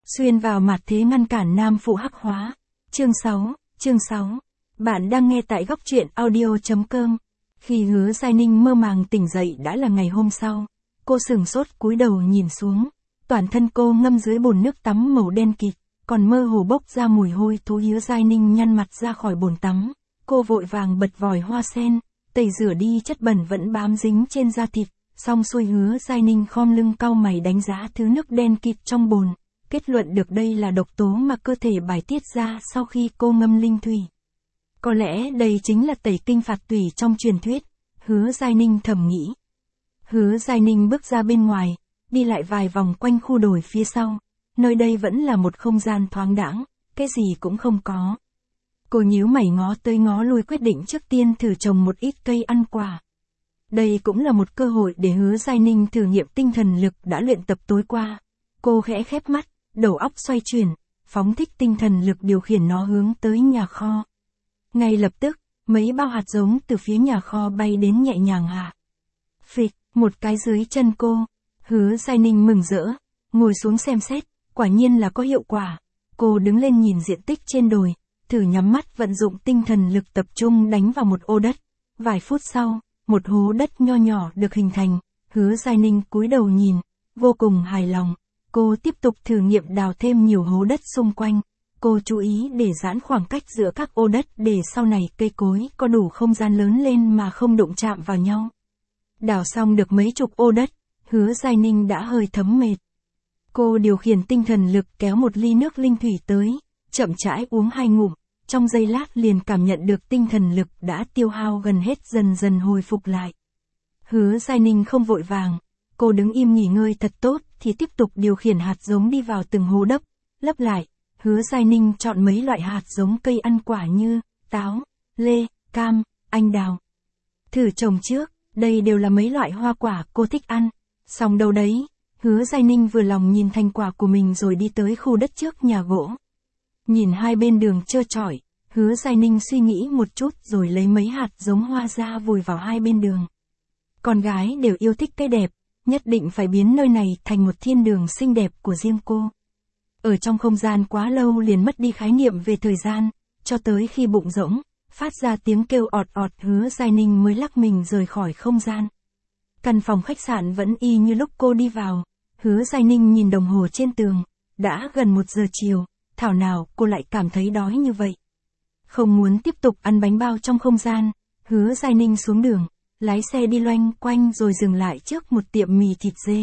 Xuyên vào mặt thế ngăn cản nam phụ hắc hóa. Chương 6. Bạn đang nghe tại góc truyện audio.com. Khi Hứa Giai Ninh mơ màng tỉnh dậy đã là ngày hôm sau. Cô sửng sốt cúi đầu nhìn xuống. Toàn thân cô ngâm dưới bồn nước tắm màu đen kịt, còn mơ hồ bốc ra mùi hôi thối. Hứa Giai Ninh nhăn mặt ra khỏi bồn tắm. Cô vội vàng bật vòi hoa sen, tẩy rửa đi chất bẩn vẫn bám dính trên da thịt. Xong xuôi Hứa Giai Ninh khom lưng cau mày đánh giá thứ nước đen kịt trong bồn. Kết luận được đây là độc tố mà cơ thể bài tiết ra sau khi cô ngâm linh thủy. Có lẽ đây chính là tẩy kinh phạt tủy trong truyền thuyết, Hứa Giai Ninh thầm nghĩ. Hứa Giai Ninh bước ra bên ngoài, đi lại vài vòng quanh khu đồi phía sau. Nơi đây vẫn là một không gian thoáng đãng, cái gì cũng không có. Cô nhíu mày ngó tới ngó lui quyết định trước tiên thử trồng một ít cây ăn quả. Đây cũng là một cơ hội để Hứa Giai Ninh thử nghiệm tinh thần lực đã luyện tập tối qua. Cô khẽ khép mắt, đầu óc xoay chuyển, phóng thích tinh thần lực điều khiển nó hướng tới nhà kho. Ngay lập tức, mấy bao hạt giống từ phía nhà kho bay đến nhẹ nhàng hạ. Phịch, một cái dưới chân cô. Hứa Giai Ninh mừng rỡ, ngồi xuống xem xét, quả nhiên là có hiệu quả. Cô đứng lên nhìn diện tích trên đồi, thử nhắm mắt vận dụng tinh thần lực tập trung đánh vào một ô đất. Vài phút sau, một hố đất nho nhỏ được hình thành. Hứa Giai Ninh cúi đầu nhìn, vô cùng hài lòng. Cô tiếp tục thử nghiệm đào thêm nhiều hố đất xung quanh. Cô chú ý để giãn khoảng cách giữa các ô đất để sau này cây cối có đủ không gian lớn lên mà không đụng chạm vào nhau. Đào xong được mấy chục ô đất, Hứa Giai Ninh đã hơi thấm mệt. Cô điều khiển tinh thần lực kéo một ly nước linh thủy tới, chậm rãi uống 2 ngụm, trong giây lát liền cảm nhận được tinh thần lực đã tiêu hao gần hết dần dần hồi phục lại. Hứa Giai Ninh không vội vàng, cô đứng im nghỉ ngơi thật tốt thì tiếp tục điều khiển hạt giống đi vào từng hố đất, lấp lại. Hứa Giai Ninh chọn mấy loại hạt giống cây ăn quả như táo, lê, cam, anh đào. Thử trồng trước, đây đều là mấy loại hoa quả cô thích ăn. Xong đâu đấy, Hứa Giai Ninh vừa lòng nhìn thành quả của mình rồi đi tới khu đất trước nhà gỗ. Nhìn hai bên đường trơ trọi, Hứa Giai Ninh suy nghĩ một chút rồi lấy mấy hạt giống hoa ra vùi vào hai bên đường. Con gái đều yêu thích cái đẹp, nhất định phải biến nơi này thành một thiên đường xinh đẹp của riêng cô. Ở trong không gian quá lâu liền mất đi khái niệm về thời gian, cho tới khi bụng rỗng, phát ra tiếng kêu ọt ọt Hứa Giai Ninh mới lắc mình rời khỏi không gian. Căn phòng khách sạn vẫn y như lúc cô đi vào. Hứa Giai Ninh nhìn đồng hồ trên tường, đã gần 1 giờ chiều, thảo nào cô lại cảm thấy đói như vậy. Không muốn tiếp tục ăn bánh bao trong không gian, Hứa Giai Ninh xuống đường, lái xe đi loanh quanh rồi dừng lại trước một tiệm mì thịt dê.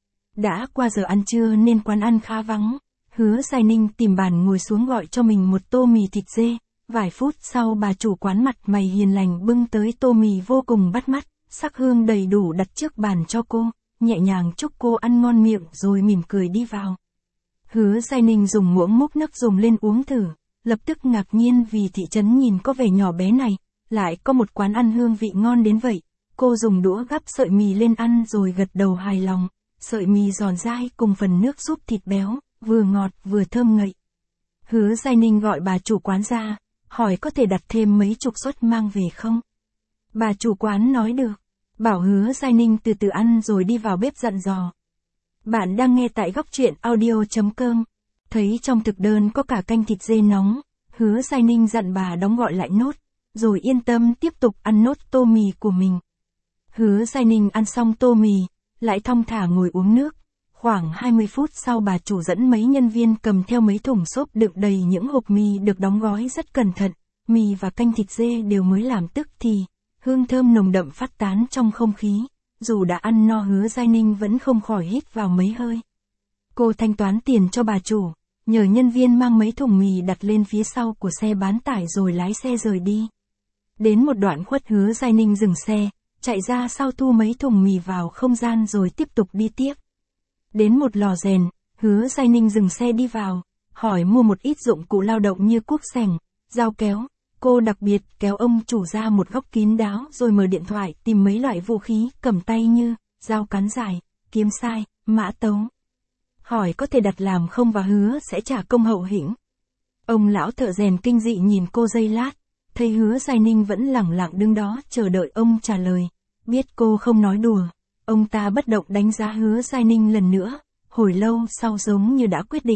Đã qua giờ ăn trưa nên quán ăn khá vắng. Hứa Giai Ninh tìm bàn ngồi xuống gọi cho mình một tô mì thịt dê. Vài phút sau bà chủ quán mặt mày hiền lành bưng tới tô mì vô cùng bắt mắt, sắc hương đầy đủ đặt trước bàn cho cô, nhẹ nhàng chúc cô ăn ngon miệng rồi mỉm cười đi vào. Hứa Giai Ninh dùng muỗng múc nước dùng lên uống thử, lập tức ngạc nhiên vì thị trấn nhìn có vẻ nhỏ bé này, lại có một quán ăn hương vị ngon đến vậy. Cô dùng đũa gắp sợi mì lên ăn rồi gật đầu hài lòng, sợi mì giòn dai cùng phần nước súp thịt béo, vừa ngọt vừa thơm ngậy. Hứa Giai Ninh gọi bà chủ quán ra, hỏi có thể đặt thêm mấy chục suất mang về không? Bà chủ quán nói được, bảo Hứa Giai Ninh từ từ ăn rồi đi vào bếp dặn dò. Bạn đang nghe tại góc truyện audio.com. Thấy trong thực đơn có cả canh thịt dê nóng, Hứa Giai Ninh dặn bà đóng gọi lại nốt, rồi yên tâm tiếp tục ăn nốt tô mì của mình. Hứa Giai Ninh ăn xong tô mì, lại thong thả ngồi uống nước. Khoảng 20 phút sau bà chủ dẫn mấy nhân viên cầm theo mấy thùng xốp đựng đầy những hộp mì được đóng gói rất cẩn thận. Mì và canh thịt dê đều mới làm tức thì, hương thơm nồng đậm phát tán trong không khí. Dù đã ăn no Hứa Giai Ninh vẫn không khỏi hít vào mấy hơi. Cô thanh toán tiền cho bà chủ, nhờ nhân viên mang mấy thùng mì đặt lên phía sau của xe bán tải rồi lái xe rời đi. Đến một đoạn khuất Hứa Giai Ninh dừng xe, chạy ra sau thu mấy thùng mì vào không gian rồi tiếp tục đi tiếp. Đến một lò rèn, Hứa Giai Ninh dừng xe đi vào, hỏi mua một ít dụng cụ lao động như cuốc xẻng, dao kéo. Cô đặc biệt kéo ông chủ ra một góc kín đáo rồi mở điện thoại tìm mấy loại vũ khí cầm tay như dao cán dài, kiếm sai, mã tấu. Hỏi có thể đặt làm không và hứa sẽ trả công hậu hĩnh. Ông lão thợ rèn kinh dị nhìn cô giây lát, thấy Hứa Giai Ninh vẫn lẳng lặng đứng đó chờ đợi ông trả lời. Biết cô không nói đùa, ông ta bất động đánh giá Hứa Giai Ninh lần nữa, hồi lâu sau giống như đã quyết định.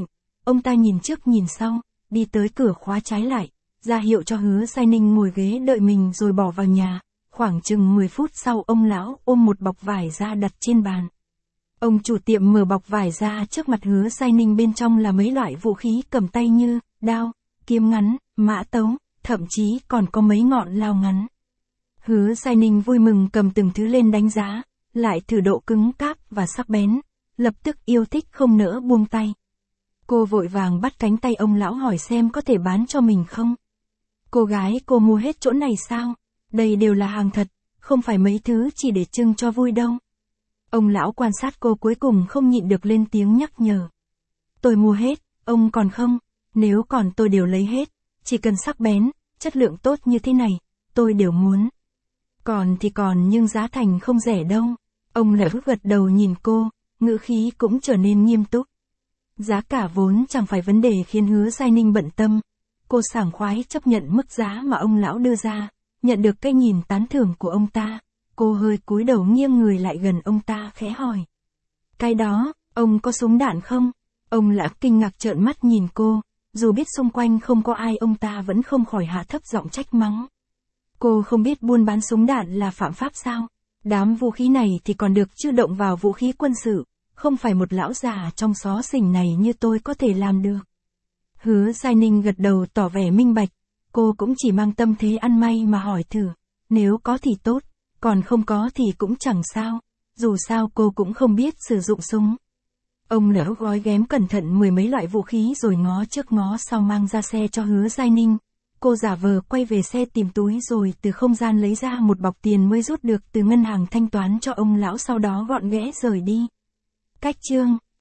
Ông ta nhìn trước nhìn sau, đi tới cửa khóa trái lại, ra hiệu cho Hứa Sai Ninh ngồi ghế đợi mình rồi bỏ vào nhà. Khoảng chừng 10 phút sau ông lão ôm một bọc vải ra đặt trên bàn. Ông chủ tiệm mở bọc vải ra trước mặt Hứa Sai Ninh, bên trong là mấy loại vũ khí cầm tay như đao, kiếm ngắn, mã tấu, thậm chí còn có mấy ngọn lao ngắn. Hứa Sai Ninh vui mừng cầm từng thứ lên đánh giá, lại thử độ cứng cáp và sắc bén, lập tức yêu thích không nỡ buông tay. Cô vội vàng bắt cánh tay ông lão hỏi xem có thể bán cho mình không. Cô gái, cô mua hết chỗ này sao? Đây đều là hàng thật, không phải mấy thứ chỉ để trưng cho vui đâu. Ông lão quan sát cô cuối cùng không nhịn được lên tiếng nhắc nhở. Tôi mua hết, ông còn không? Nếu còn tôi đều lấy hết, chỉ cần sắc bén, chất lượng tốt như thế này, tôi đều muốn. Còn thì còn nhưng giá thành không rẻ đâu. Ông lão gật đầu nhìn cô, ngữ khí cũng trở nên nghiêm túc. Giá cả vốn chẳng phải vấn đề khiến Hứa Sai Ninh bận tâm. Cô sảng khoái chấp nhận mức giá mà ông lão đưa ra, nhận được cái nhìn tán thưởng của ông ta. Cô hơi cúi đầu nghiêng người lại gần ông ta khẽ hỏi. Cái đó, ông có súng đạn không? Ông lão kinh ngạc trợn mắt nhìn cô, dù biết xung quanh không có ai ông ta vẫn không khỏi hạ thấp giọng trách mắng. Cô không biết buôn bán súng đạn là phạm pháp sao? Đám vũ khí này thì còn được chứ động vào vũ khí quân sự, không phải một lão già trong xó xỉnh này như tôi có thể làm được. Hứa Sai Ninh gật đầu tỏ vẻ minh bạch, cô cũng chỉ mang tâm thế ăn may mà hỏi thử, nếu có thì tốt, còn không có thì cũng chẳng sao, dù sao cô cũng không biết sử dụng súng. Ông lão gói ghém cẩn thận 10 mấy loại vũ khí rồi ngó trước ngó sau mang ra xe cho Hứa Sai Ninh. Cô giả vờ quay về xe tìm túi rồi từ không gian lấy ra một bọc tiền mới rút được từ ngân hàng thanh toán cho ông lão, sau đó gọn ghẽ rời đi. Cách chương